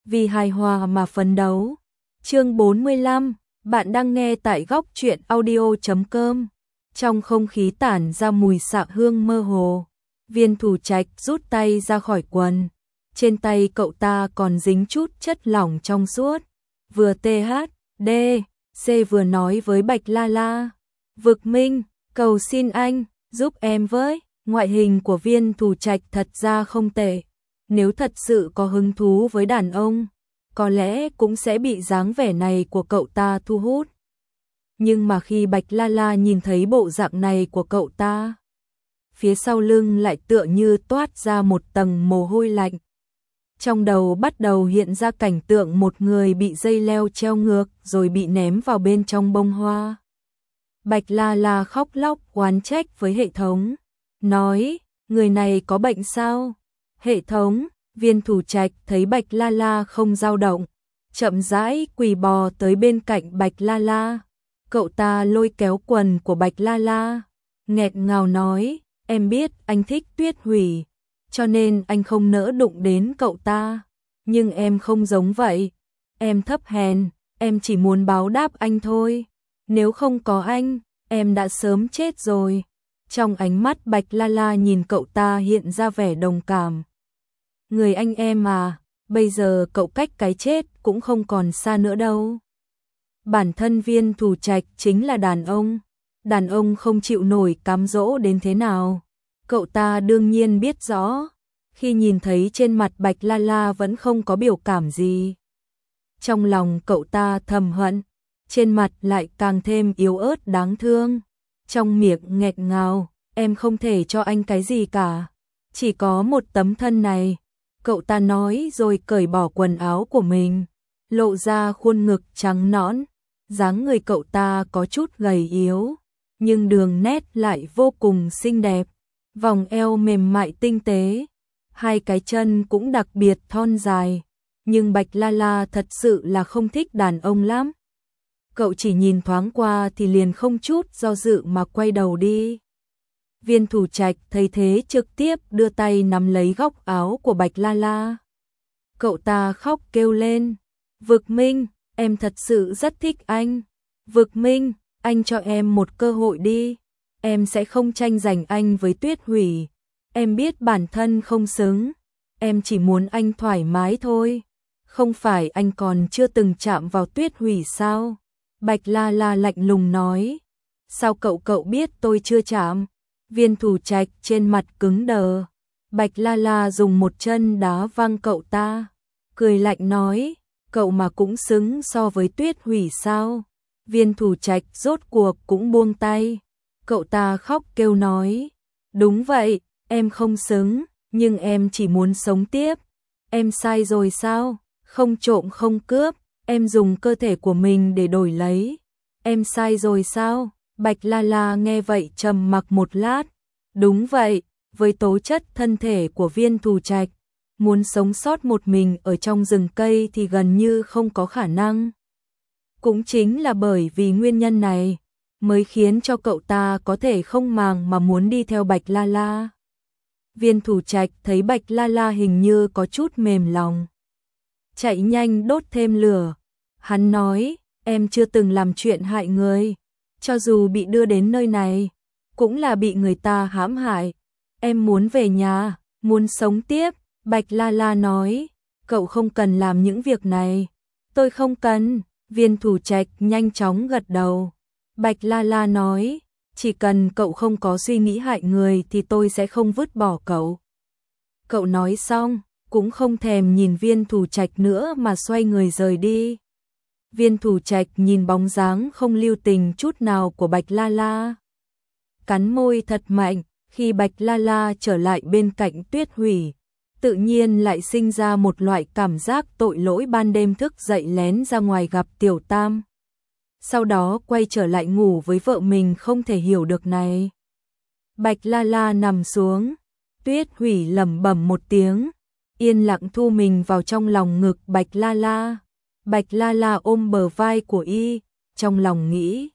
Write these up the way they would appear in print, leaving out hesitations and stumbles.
vì hài hòa mà phấn đấu. Chương 45, bạn đang nghe tại góc truyện audio.com. Trong không khí tản ra mùi xạ hương mơ hồ, Viên Thủ Trạch rút tay ra khỏi quần. Trên tay cậu ta còn dính chút chất lỏng trong suốt. Vừa THD, C vừa nói với Bạch La La. Vực Minh, cầu xin anh, giúp em với. Ngoại hình của Viên Thủ Trạch thật ra không tệ. Nếu thật sự có hứng thú với đàn ông, có lẽ cũng sẽ bị dáng vẻ này của cậu ta thu hút. Nhưng mà khi Bạch La La nhìn thấy bộ dạng này của cậu ta, phía sau lưng lại tựa như toát ra một tầng mồ hôi lạnh. Trong đầu bắt đầu hiện ra cảnh tượng một người bị dây leo treo ngược rồi bị ném vào bên trong bông hoa. Bạch La La khóc lóc oán trách với hệ thống, nói, người này có bệnh sao? Hệ thống, Viên Thủ Trạch thấy Bạch La La không dao động, chậm rãi quỳ bò tới bên cạnh Bạch La La. Cậu ta lôi kéo quần của Bạch La La, nghẹt ngào nói, em biết anh thích Tuyết Hủy, cho nên anh không nỡ đụng đến cậu ta. Nhưng em không giống vậy, em thấp hèn, em chỉ muốn báo đáp anh thôi. Nếu không có anh, em đã sớm chết rồi. Trong ánh mắt Bạch La La nhìn cậu ta hiện ra vẻ đồng cảm. Người anh em à, bây giờ cậu cách cái chết cũng không còn xa nữa đâu. Bản thân Viên Thủ Trạch chính là đàn ông không chịu nổi cám dỗ đến thế nào. Cậu ta đương nhiên biết rõ, khi nhìn thấy trên mặt Bạch La La vẫn không có biểu cảm gì. Trong lòng cậu ta thầm hận, trên mặt lại càng thêm yếu ớt đáng thương. Trong miệng nghẹt ngào, em không thể cho anh cái gì cả, chỉ có một tấm thân này. Cậu ta nói rồi cởi bỏ quần áo của mình, lộ ra khuôn ngực trắng nõn. Dáng người cậu ta có chút gầy yếu, nhưng đường nét lại vô cùng xinh đẹp. Vòng eo mềm mại tinh tế, hai cái chân cũng đặc biệt thon dài. Nhưng Bạch La La thật sự là không thích đàn ông lắm. Cậu chỉ nhìn thoáng qua thì liền không chút do dự mà quay đầu đi. Viên Thủ Trạch thấy thế trực tiếp đưa tay nắm lấy góc áo của Bạch La La. Cậu ta khóc kêu lên, Vực Minh, em thật sự rất thích anh. Vực Minh, anh cho em một cơ hội đi. Em sẽ không tranh giành anh với Tuyết Hủy. Em biết bản thân không xứng. Em chỉ muốn anh thoải mái thôi. Không phải anh còn chưa từng chạm vào Tuyết Hủy sao? Bạch La La lạnh lùng nói. Sao cậu biết tôi chưa chạm? Viên Thủ Trạch trên mặt cứng đờ. Bạch La La dùng một chân đá văng cậu ta, cười lạnh nói, cậu mà cũng xứng so với Tuyết Hủy sao? Viên Thủ Trạch rốt cuộc cũng buông tay. Cậu ta khóc kêu nói, đúng vậy, em không xứng, nhưng em chỉ muốn sống tiếp. Em sai rồi sao? Không trộm không cướp, em dùng cơ thể của mình để đổi lấy. Em sai rồi sao? Bạch La La nghe vậy trầm mặc một lát. Đúng vậy, với tố chất thân thể của Viên Thủ Trạch, muốn sống sót một mình ở trong rừng cây thì gần như không có khả năng. Cũng chính là bởi vì nguyên nhân này, mới khiến cho cậu ta có thể không màng mà muốn đi theo Bạch La La. Viên Thủ Trạch thấy Bạch La La hình như có chút mềm lòng, chạy nhanh đốt thêm lửa. Hắn nói, em chưa từng làm chuyện hại người, cho dù bị đưa đến nơi này, cũng là bị người ta hãm hại. Em muốn về nhà, muốn sống tiếp. Bạch La La nói, cậu không cần làm những việc này. Tôi không cần. Viên Thủ Trạch nhanh chóng gật đầu. Bạch La La nói, chỉ cần cậu không có suy nghĩ hại người thì tôi sẽ không vứt bỏ cậu. Cậu nói xong, cũng không thèm nhìn Viên Thủ Trạch nữa mà xoay người rời đi. Viên Thủ Trạch nhìn bóng dáng không lưu tình chút nào của Bạch La La, cắn môi thật mạnh. Khi Bạch La La trở lại bên cạnh Tuyết Hủy, tự nhiên lại sinh ra một loại cảm giác tội lỗi ban đêm thức dậy lén ra ngoài gặp Tiểu Tam. Sau đó quay trở lại ngủ với vợ mình không thể hiểu được này. Bạch La La nằm xuống, Tuyết Hủy lẩm bẩm một tiếng, yên lặng thu mình vào trong lòng ngực Bạch La La. Bạch La La ôm bờ vai của y, trong lòng nghĩ,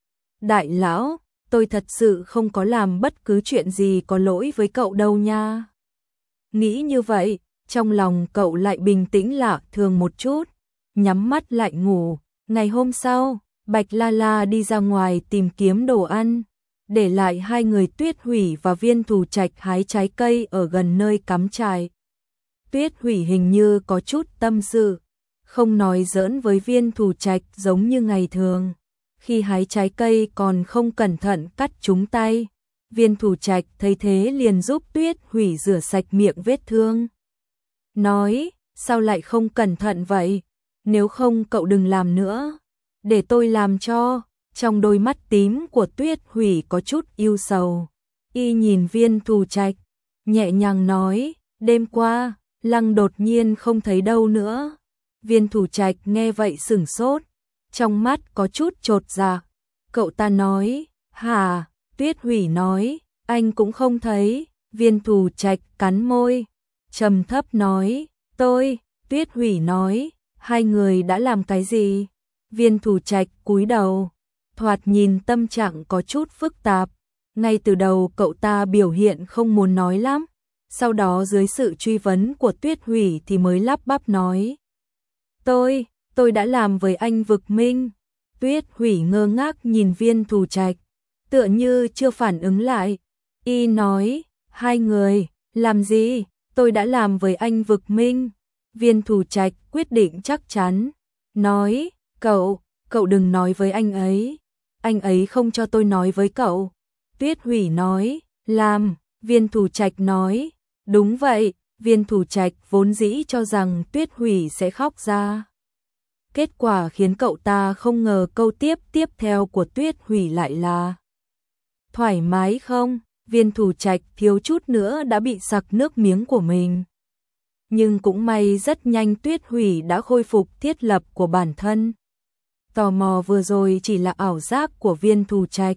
đại lão, tôi thật sự không có làm bất cứ chuyện gì có lỗi với cậu đâu nha. Nghĩ như vậy, trong lòng cậu lại bình tĩnh lạ thường một chút, nhắm mắt lại ngủ. Ngày hôm sau, Bạch La La đi ra ngoài tìm kiếm đồ ăn, để lại hai người Tuyết Hủy và Viên Thù Trạch hái trái cây ở gần nơi cắm trại. Tuyết Hủy hình như có chút tâm sự, không nói giỡn với Viên Thù Trạch giống như ngày thường. Khi hái trái cây còn không cẩn thận cắt trúng tay, Viên Thù Trạch thấy thế liền giúp Tuyết Hủy rửa sạch miệng vết thương. Nói, sao lại không cẩn thận vậy? Nếu không cậu đừng làm nữa, để tôi làm cho. Trong đôi mắt tím của Tuyết Hủy có chút ưu sầu. Y nhìn Viên Thù Trạch, nhẹ nhàng nói, đêm qua, Lăng đột nhiên không thấy đâu nữa. Viên Thù Trạch nghe vậy sửng sốt, trong mắt có chút chột dạ. Cậu ta nói, hả? Tuyết Hủy nói, anh cũng không thấy. Viên Thù Trạch cắn môi, trầm thấp nói, tôi. Tuyết Hủy nói, hai người đã làm cái gì? Viên Thù Trạch cúi đầu, thoạt nhìn tâm trạng có chút phức tạp. Ngay từ đầu cậu ta biểu hiện không muốn nói lắm, sau đó dưới sự truy vấn của Tuyết Hủy thì mới lắp bắp nói. Tôi đã làm với anh Vực Minh. Tuyết Hủy ngơ ngác nhìn Viên Thù Trạch, tựa như chưa phản ứng lại. Y nói, hai người, làm gì? Tôi đã làm với anh Vực Minh. Viên Thù Trạch quyết định chắc chắn, nói, cậu đừng nói với anh ấy không cho tôi nói với cậu. Tuyết Hủy nói, làm. Viên Thù Trạch nói, đúng vậy. Viên Thù Trạch vốn dĩ cho rằng Tuyết Hủy sẽ khóc ra. Kết quả khiến cậu ta không ngờ câu tiếp theo của Tuyết Hủy lại là thoải mái không? Viên Thù Trạch thiếu chút nữa đã bị sặc nước miếng của mình. Nhưng cũng may rất nhanh Tuyết Hủy đã khôi phục thiết lập của bản thân. Tò mò vừa rồi chỉ là ảo giác của Viên Thù Trạch.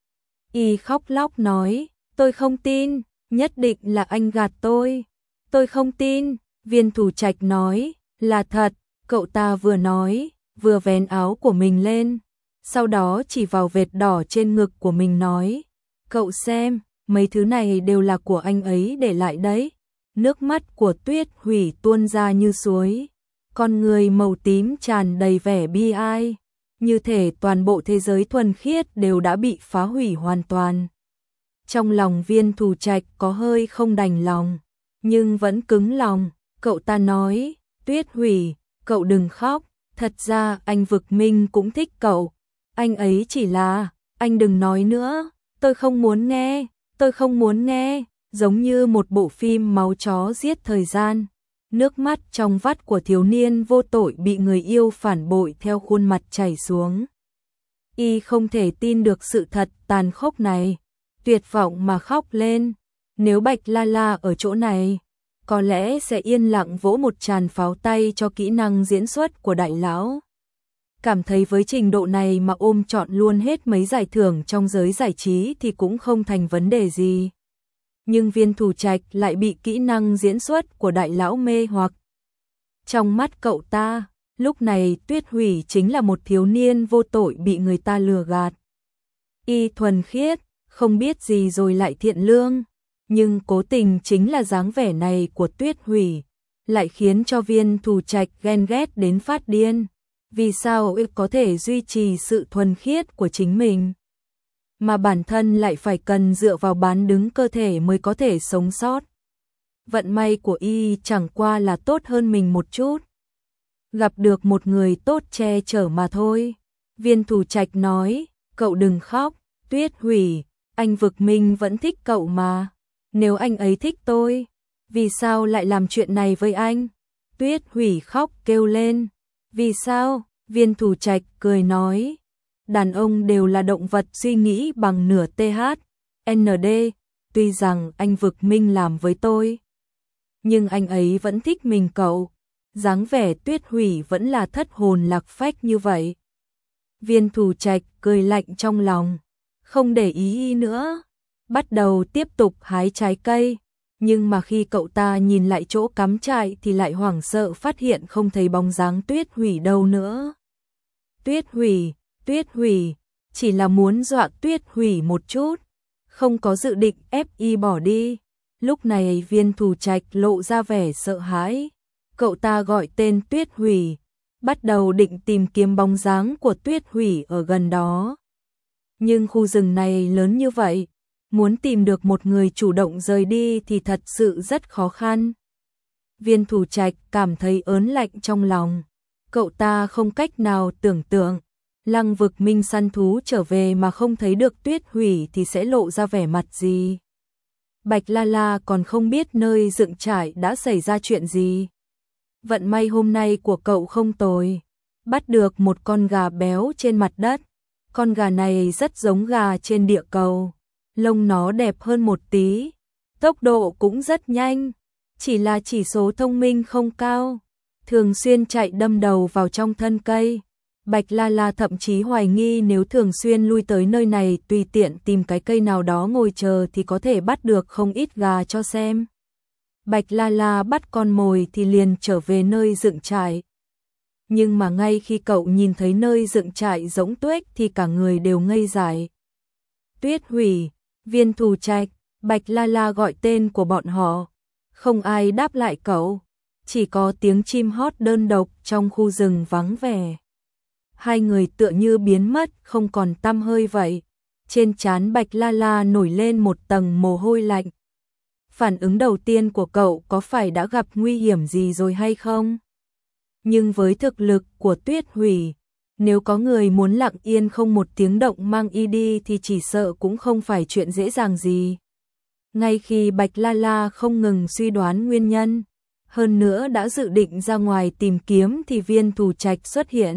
Y khóc lóc nói, tôi không tin, nhất định là anh gạt tôi. Tôi không tin. Viên Thù Trạch nói, là thật. Cậu ta vừa nói, vừa vén áo của mình lên, sau đó chỉ vào vệt đỏ trên ngực của mình nói, cậu xem, mấy thứ này đều là của anh ấy để lại đấy. Nước mắt của Tuyết Hủy tuôn ra như suối, con người màu tím tràn đầy vẻ bi ai, như thể toàn bộ thế giới thuần khiết đều đã bị phá hủy hoàn toàn. Trong lòng Viên Thù Trạch có hơi không đành lòng, nhưng vẫn cứng lòng. Cậu ta nói, Tuyết Hủy, cậu đừng khóc, thật ra anh Vực Minh cũng thích cậu. Anh ấy chỉ là, anh đừng nói nữa, tôi không muốn nghe, giống như một bộ phim máu chó giết thời gian. Nước mắt trong vắt của thiếu niên vô tội bị người yêu phản bội theo khuôn mặt chảy xuống. Y không thể tin được sự thật tàn khốc này, tuyệt vọng mà khóc lên. Nếu Bạch La La ở chỗ này, có lẽ sẽ yên lặng vỗ một tràng pháo tay cho kỹ năng diễn xuất của đại lão. Cảm thấy với trình độ này mà ôm trọn luôn hết mấy giải thưởng trong giới giải trí thì cũng không thành vấn đề gì. Nhưng Viên Thù Trạch lại bị kỹ năng diễn xuất của đại lão mê hoặc. Trong mắt cậu ta, lúc này Tuyết Hủy chính là một thiếu niên vô tội bị người ta lừa gạt. Y thuần khiết, không biết gì rồi lại thiện lương. Nhưng cố tình chính là dáng vẻ này của Tuyết Hủy, lại khiến cho Viên Thù Trạch ghen ghét đến phát điên. Vì sao y có thể duy trì sự thuần khiết của chính mình, mà bản thân lại phải cần dựa vào bán đứng cơ thể mới có thể sống sót. Vận may của y chẳng qua là tốt hơn mình một chút, gặp được một người tốt che chở mà thôi. Viên Thù Trạch nói, cậu đừng khóc, Tuyết Hủy, anh Vực Minh vẫn thích cậu mà. Nếu anh ấy thích tôi, vì sao lại làm chuyện này với anh? Tuyết Hủy khóc kêu lên. Vì sao? Viên Thù Trạch cười nói, đàn ông đều là động vật suy nghĩ bằng nửa TH, ND, tuy rằng anh Vực Minh làm với tôi, nhưng anh ấy vẫn thích mình cậu. Dáng vẻ Tuyết Hủy vẫn là thất hồn lạc phách như vậy. Viên Thù Trạch cười lạnh trong lòng, không để ý nữa, bắt đầu tiếp tục hái trái cây. Nhưng mà khi cậu ta nhìn lại chỗ cắm trại thì lại hoảng sợ phát hiện không thấy bóng dáng Tuyết Hủy đâu nữa. Tuyết Hủy, chỉ là muốn dọa Tuyết Hủy một chút, không có dự định ép y bỏ đi. Lúc này Viên Thủ Trạch lộ ra vẻ sợ hãi. Cậu ta gọi tên Tuyết Hủy, bắt đầu định tìm kiếm bóng dáng của Tuyết Hủy ở gần đó. Nhưng khu rừng này lớn như vậy, muốn tìm được một người chủ động rời đi thì thật sự rất khó khăn. Viên Thủ Trạch cảm thấy ớn lạnh trong lòng. Cậu ta không cách nào tưởng tượng, Lăng Vực Minh săn thú trở về mà không thấy được Tuyết Hủy thì sẽ lộ ra vẻ mặt gì. Bạch La La còn không biết nơi dựng trại đã xảy ra chuyện gì. Vận may hôm nay của cậu không tồi, bắt được một con gà béo trên mặt đất. Con gà này rất giống gà trên địa cầu, lông nó đẹp hơn một tí, tốc độ cũng rất nhanh, chỉ là chỉ số thông minh không cao, thường xuyên chạy đâm đầu vào trong thân cây. Bạch La La thậm chí hoài nghi nếu thường xuyên lui tới nơi này tùy tiện tìm cái cây nào đó ngồi chờ thì có thể bắt được không ít gà cho xem. Bạch La La bắt con mồi thì liền trở về nơi dựng trại. Nhưng mà ngay khi cậu nhìn thấy nơi dựng trại rỗng tuếch thì cả người đều ngây dại. Tuyết Hủy, Viên Thủ Trạch, Bạch La La gọi tên của bọn họ. Không ai đáp lại cậu, chỉ có tiếng chim hót đơn độc trong khu rừng vắng vẻ. Hai người tựa như biến mất không còn tăm hơi vậy. Trên trán Bạch La La nổi lên một tầng mồ hôi lạnh. Phản ứng đầu tiên của cậu có phải đã gặp nguy hiểm gì rồi hay không? Nhưng với thực lực của Tuyết Hủy, nếu có người muốn lặng yên không một tiếng động mang y đi thì chỉ sợ cũng không phải chuyện dễ dàng gì. Ngay khi Bạch La La không ngừng suy đoán nguyên nhân, hơn nữa đã dự định ra ngoài tìm kiếm thì Viên Thủ Trạch xuất hiện.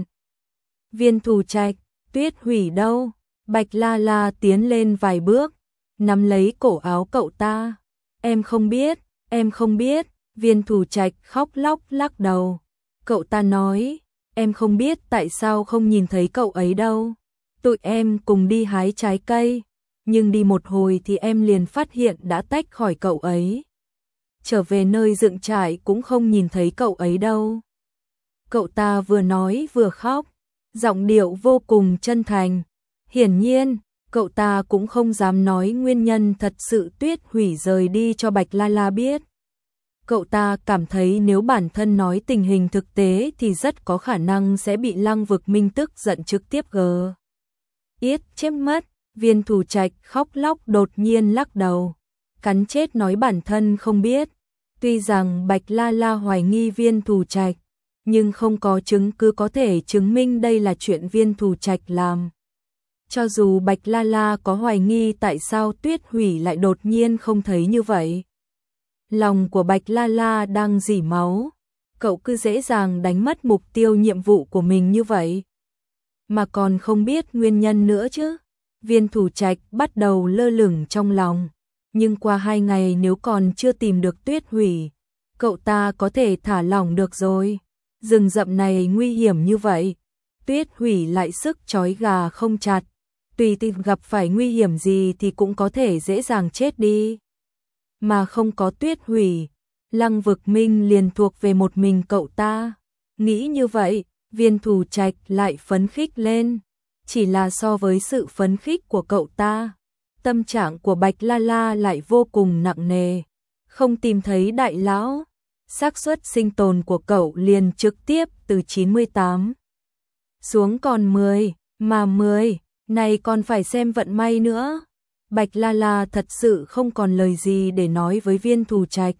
Viên Thủ Trạch, Tuyết Hủy đâu? Bạch La La tiến lên vài bước, nắm lấy cổ áo cậu ta. Em không biết, em không biết. Viên Thủ Trạch khóc lóc lắc đầu. Cậu ta nói, em không biết tại sao không nhìn thấy cậu ấy đâu. Tụi em cùng đi hái trái cây, nhưng đi một hồi thì em liền phát hiện đã tách khỏi cậu ấy. Trở về nơi dựng trại cũng không nhìn thấy cậu ấy đâu. Cậu ta vừa nói vừa khóc, giọng điệu vô cùng chân thành. Hiển nhiên, cậu ta cũng không dám nói nguyên nhân thật sự Tuyết Hủy rời đi cho Bạch La La biết. Cậu ta cảm thấy nếu bản thân nói tình hình thực tế thì rất có khả năng sẽ bị Lăng Vực Minh tức giận trực tiếp chết mất. Viên Thủ Trạch khóc lóc đột nhiên lắc đầu, cắn chết nói bản thân không biết. Tuy rằng Bạch La La hoài nghi Viên Thủ Trạch, nhưng không có chứng cứ có thể chứng minh đây là chuyện Viên Thủ Trạch làm. Cho dù Bạch La La có hoài nghi tại sao Tuyết Hủy lại đột nhiên không thấy như vậy. Lòng của Bạch La La đang rỉ máu, cậu cứ dễ dàng đánh mất mục tiêu nhiệm vụ của mình như vậy. Mà còn không biết nguyên nhân nữa chứ. Viên Thủ Trạch bắt đầu lơ lửng trong lòng, nhưng qua 2 ngày nếu còn chưa tìm được Tuyết Hủy, cậu ta có thể thả lỏng được rồi. Rừng rậm này nguy hiểm như vậy, Tuyết Hủy lại sức trói gà không chặt, tùy tiện gặp phải nguy hiểm gì thì cũng có thể dễ dàng chết đi. Mà không có Tuyết Hủy, Lăng Vực Minh liền thuộc về một mình cậu ta. Nghĩ như vậy, Viên Thủ Trạch lại phấn khích lên. Chỉ là so với sự phấn khích của cậu ta, tâm trạng của Bạch La La lại vô cùng nặng nề. Không tìm thấy đại lão, xác suất sinh tồn của cậu liền trực tiếp từ 98 xuống còn 10, mà 10 này còn phải xem vận may nữa. Bạch La La thật sự không còn lời gì để nói với Viên Thủ Trạch.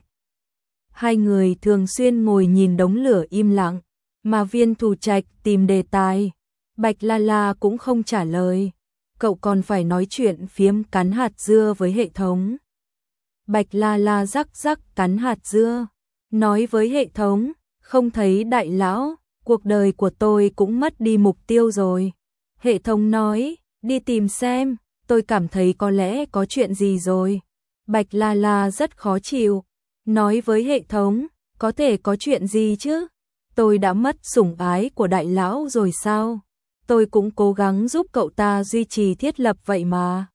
Hai người thường xuyên ngồi nhìn đống lửa im lặng, mà Viên Thủ Trạch tìm đề tài, Bạch La La cũng không trả lời. Cậu còn phải nói chuyện phiếm cắn hạt dưa với hệ thống. Bạch La La rắc rắc cắn hạt dưa, nói với hệ thống, không thấy đại lão, cuộc đời của tôi cũng mất đi mục tiêu rồi. Hệ thống nói, đi tìm xem, tôi cảm thấy có lẽ có chuyện gì rồi. Bạch La La rất khó chịu, nói với hệ thống, có thể có chuyện gì chứ? Tôi đã mất sủng ái của đại lão rồi sao? Tôi cũng cố gắng giúp cậu ta duy trì thiết lập vậy mà.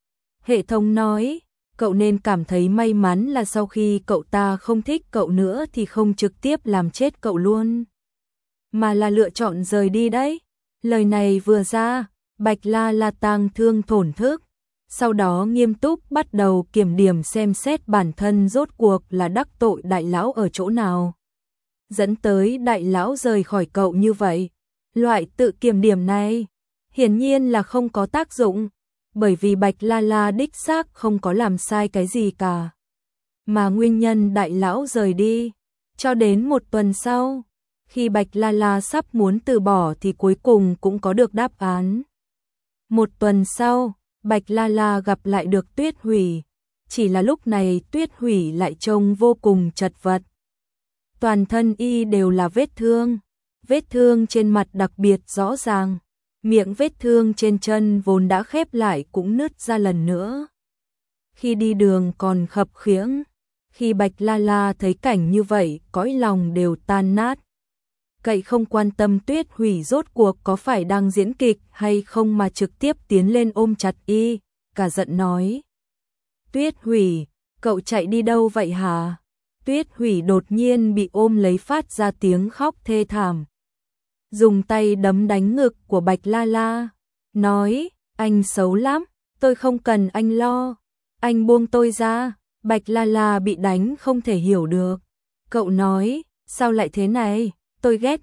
Hệ thống nói, cậu nên cảm thấy may mắn là sau khi cậu ta không thích cậu nữa thì không trực tiếp làm chết cậu luôn, mà là lựa chọn rời đi đấy. Lời này vừa ra, Bạch La La tang thương thổn thức, sau đó nghiêm túc bắt đầu kiểm điểm xem xét bản thân rốt cuộc là đắc tội đại lão ở chỗ nào, dẫn tới đại lão rời khỏi cậu như vậy. Loại tự kiểm điểm này hiển nhiên là không có tác dụng, bởi vì Bạch La La đích xác không có làm sai cái gì cả. Mà nguyên nhân đại lão rời đi, cho đến một tuần sau, khi Bạch La La sắp muốn từ bỏ thì cuối cùng cũng có được đáp án. Một tuần sau, Bạch La La gặp lại được Tuyết Hủy, chỉ là lúc này Tuyết Hủy lại trông vô cùng chật vật. Toàn thân y đều là vết thương trên mặt đặc biệt rõ ràng, miệng vết thương trên chân vốn đã khép lại cũng nứt ra lần nữa. Khi đi đường còn khập khiễng, khi Bạch La La thấy cảnh như vậy, cõi lòng đều tan nát. Cậy không quan tâm Tuyết Hủy rốt cuộc có phải đang diễn kịch hay không mà trực tiếp tiến lên ôm chặt y, cả giận nói: Tuyết Hủy, cậu chạy đi đâu vậy hả? Tuyết Hủy đột nhiên bị ôm lấy phát ra tiếng khóc thê thảm. Dùng tay đấm đánh ngực của Bạch La La, nói: anh xấu lắm, tôi không cần anh lo, anh buông tôi ra. Bạch La La bị đánh không thể hiểu được. Cậu nói: sao lại thế này, tôi ghét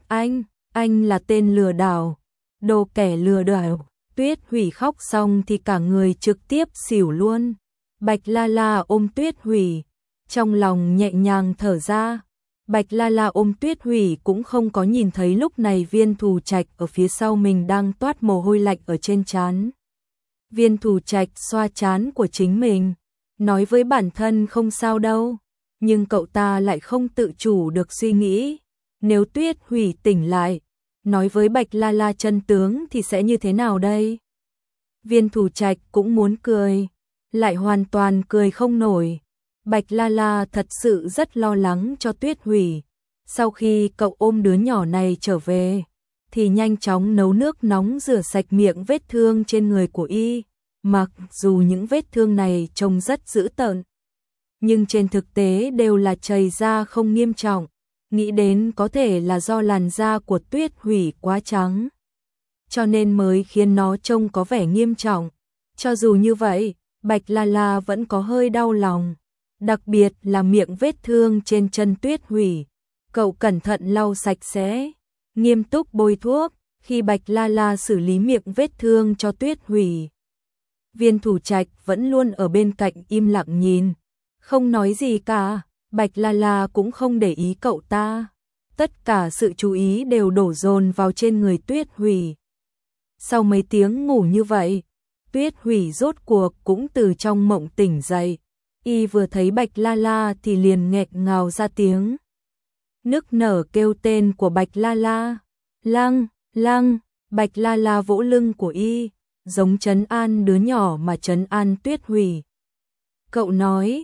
anh là tên lừa đảo, đồ kẻ lừa đảo. Tuyết Hủy khóc xong thì cả người trực tiếp xỉu luôn. Bạch La La ôm Tuyết Hủy, trong lòng nhẹ nhàng thở ra. Bạch La La ôm Tuyết Hủy cũng không có nhìn thấy lúc này Viên Thù Trạch ở phía sau mình đang toát mồ hôi lạnh ở trên trán. Viên Thù Trạch xoa trán của chính mình, nói với bản thân không sao đâu, nhưng cậu ta lại không tự chủ được suy nghĩ, nếu Tuyết Hủy tỉnh lại, nói với Bạch La La chân tướng thì sẽ như thế nào đây? Viên Thù Trạch cũng muốn cười, lại hoàn toàn cười không nổi. Bạch La La thật sự rất lo lắng cho Tuyết Hủy. Sau khi cậu ôm đứa nhỏ này trở về, thì nhanh chóng nấu nước nóng rửa sạch miệng vết thương trên người của y. Mặc dù những vết thương này trông rất dữ tợn, nhưng trên thực tế đều là chảy ra không nghiêm trọng. Nghĩ đến có thể là do làn da của Tuyết Hủy quá trắng, cho nên mới khiến nó trông có vẻ nghiêm trọng. Cho dù như vậy, Bạch La La vẫn có hơi đau lòng. Đặc biệt là miệng vết thương trên chân Tuyết Hủy. Cậu cẩn thận lau sạch sẽ, nghiêm túc bôi thuốc, khi Bạch La La xử lý miệng vết thương cho Tuyết Hủy. Viên Thù Trạch vẫn luôn ở bên cạnh im lặng nhìn, không nói gì cả. Bạch La La cũng không để ý cậu ta. Tất cả sự chú ý đều đổ dồn vào trên người Tuyết Hủy. Sau mấy tiếng ngủ như vậy, Tuyết Hủy rốt cuộc cũng từ trong mộng tỉnh dậy. Y vừa thấy Bạch La La thì liền nghẹn ngào ra tiếng, nức nở kêu tên của Bạch La La. Lăng, Lăng. Bạch La La vỗ lưng của y, giống trấn an đứa nhỏ mà trấn an Tuyết Hủy. Cậu nói: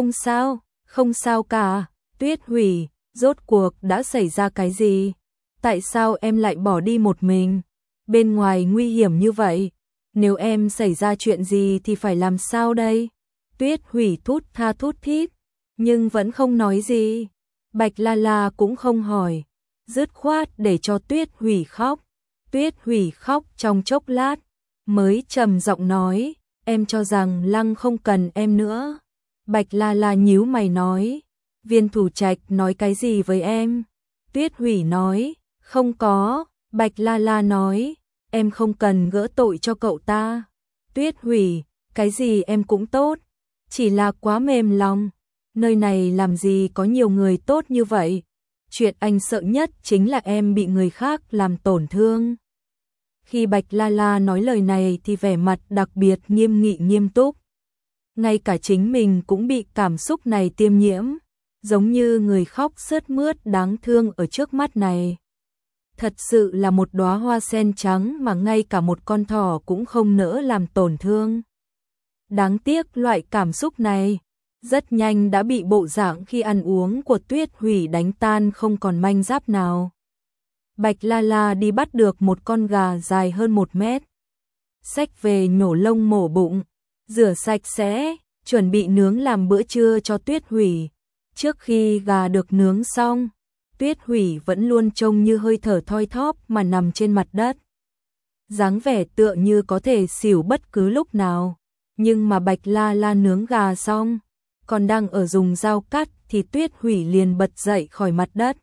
không sao cả. Tuyết Hủy, rốt cuộc đã xảy ra cái gì? Tại sao em lại bỏ đi một mình? Bên ngoài nguy hiểm như vậy, nếu em xảy ra chuyện gì thì phải làm sao đây? Tuyết Hủy thút tha thút thít, nhưng vẫn không nói gì. Bạch La La cũng không hỏi, dứt khoát để cho Tuyết Hủy khóc. Tuyết Hủy khóc trong chốc lát, mới trầm giọng nói: em cho rằng Lăng không cần em nữa. Bạch La La nhíu mày nói: Viên Thù Trạch nói cái gì với em? Tuyết Hủy nói: không có. Bạch La La nói: em không cần gỡ tội cho cậu ta. Tuyết Hủy: cái gì em cũng tốt, chỉ là quá mềm lòng. Nơi này làm gì có nhiều người tốt như vậy. Chuyện anh sợ nhất chính là em bị người khác làm tổn thương. Khi Bạch La La nói lời này thì vẻ mặt đặc biệt nghiêm nghị nghiêm túc. Ngay cả chính mình cũng bị cảm xúc này tiêm nhiễm, giống như người khóc sướt mướt đáng thương ở trước mắt này. Thật sự là một đóa hoa sen trắng mà ngay cả một con thỏ cũng không nỡ làm tổn thương. Đáng tiếc loại cảm xúc này rất nhanh đã bị bộ dạng khi ăn uống của Tuyết Hủy đánh tan không còn manh giáp nào. Bạch La La đi bắt được một con gà dài hơn 1 mét. Xách về nhổ lông mổ bụng, rửa sạch sẽ, chuẩn bị nướng làm bữa trưa cho Tuyết Hủy. Trước khi gà được nướng xong, Tuyết Hủy vẫn luôn trông như hơi thở thoi thóp mà nằm trên mặt đất. Dáng vẻ tựa như có thể xỉu bất cứ lúc nào. Nhưng mà Bạch La La nướng gà xong, còn đang ở dùng dao cắt thì Tuyết Hủy liền bật dậy khỏi mặt đất.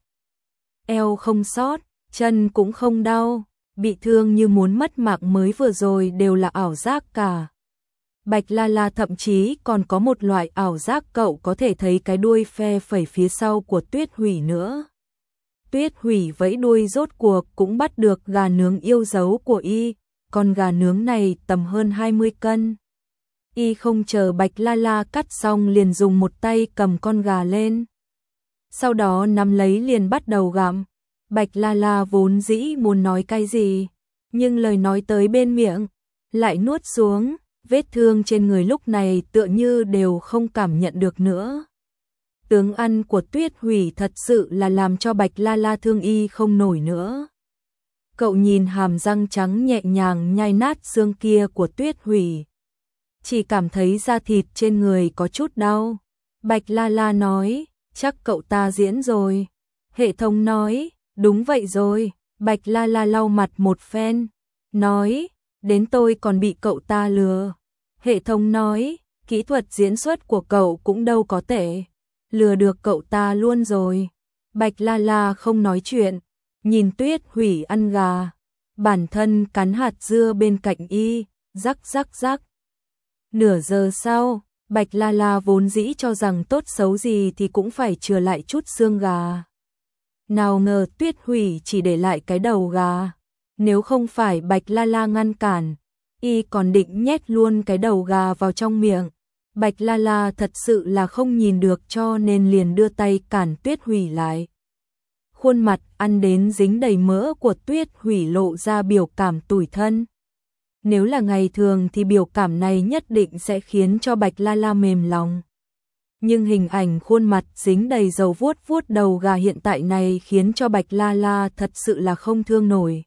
Eo không sót, chân cũng không đau, bị thương như muốn mất mạng mới vừa rồi đều là ảo giác cả. Bạch La La thậm chí còn có một loại ảo giác cậu có thể thấy cái đuôi phe phẩy phía sau của Tuyết Hủy nữa. Tuyết Hủy vẫy đuôi rốt cuộc cũng bắt được gà nướng yêu dấu của y, con gà nướng này tầm hơn 20 cân. Y không chờ Bạch La La cắt xong liền dùng một tay cầm con gà lên. Sau đó nắm lấy liền bắt đầu gặm. Bạch La La vốn dĩ muốn nói cái gì, nhưng lời nói tới bên miệng, lại nuốt xuống, vết thương trên người lúc này tựa như đều không cảm nhận được nữa. Tướng ăn của Tuyết Hủy thật sự là làm cho Bạch La La thương y không nổi nữa. Cậu nhìn hàm răng trắng nhẹ nhàng nhai nát xương kia của Tuyết Hủy, chỉ cảm thấy da thịt trên người có chút đau. Bạch La La nói, chắc cậu ta diễn rồi. Hệ thống nói, đúng vậy rồi. Bạch La La lau mặt một phen, nói, đến tôi còn bị cậu ta lừa. Hệ thống nói, kỹ thuật diễn xuất của cậu cũng đâu có tệ, lừa được cậu ta luôn rồi. Bạch La La không nói chuyện, nhìn Tuyết Hủy ăn gà, bản thân cắn hạt dưa bên cạnh y, rắc rắc rắc. Nửa giờ sau, Bạch La La vốn dĩ cho rằng tốt xấu gì thì cũng phải chừa lại chút xương gà. Nào ngờ Tuyết Hủy chỉ để lại cái đầu gà. Nếu không phải Bạch La La ngăn cản, y còn định nhét luôn cái đầu gà vào trong miệng. Bạch La La thật sự là không nhìn được cho nên liền đưa tay cản Tuyết Hủy lại. Khuôn mặt ăn đến dính đầy mỡ của Tuyết Hủy lộ ra biểu cảm tủi thân. Nếu là ngày thường thì biểu cảm này nhất định sẽ khiến cho Bạch La La mềm lòng. Nhưng hình ảnh khuôn mặt dính đầy dầu vuốt vuốt đầu gà hiện tại này khiến cho Bạch La La thật sự là không thương nổi.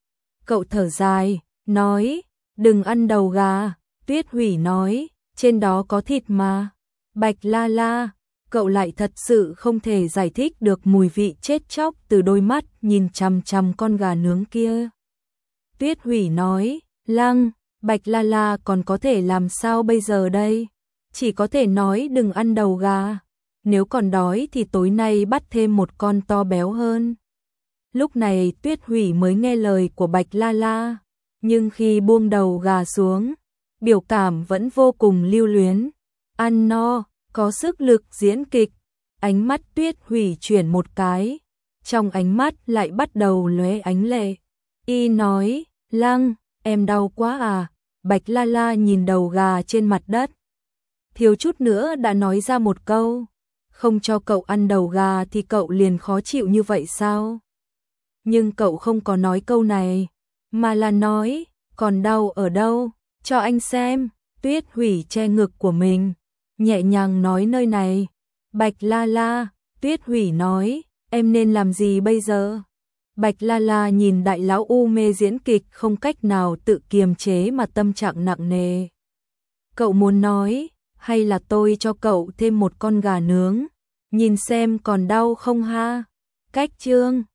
Cậu thở dài, nói, đừng ăn đầu gà. Tuyết Hủy nói, trên đó có thịt mà. Bạch La La, cậu lại thật sự không thể giải thích được mùi vị chết chóc từ đôi mắt nhìn chằm chằm con gà nướng kia. Tuyết Hủy nói, Lăng, Bạch La La còn có thể làm sao bây giờ đây? Chỉ có thể nói đừng ăn đầu gà. Nếu còn đói thì tối nay bắt thêm một con to béo hơn. Lúc này Tuyết Hủy mới nghe lời của Bạch La La, nhưng khi buông đầu gà xuống, biểu cảm vẫn vô cùng lưu luyến. Ăn no, có sức lực diễn kịch. Ánh mắt Tuyết Hủy chuyển một cái, trong ánh mắt lại bắt đầu lóe ánh lệ. Y nói, Lăng, em đau quá à? Bạch La La nhìn đầu gà trên mặt đất, thiếu chút nữa đã nói ra một câu, không cho cậu ăn đầu gà thì cậu liền khó chịu như vậy sao? Nhưng cậu không có nói câu này, mà là nói, còn đau ở đâu, cho anh xem. Tuyết Hủy che ngực của mình, nhẹ nhàng nói nơi này. Bạch La La, Tuyết Hủy nói, em nên làm gì bây giờ? Bạch La La nhìn đại lão u mê diễn kịch không cách nào tự kiềm chế mà tâm trạng nặng nề. Cậu muốn nói, hay là tôi cho cậu thêm một con gà nướng, nhìn xem còn đau không ha? Cách chương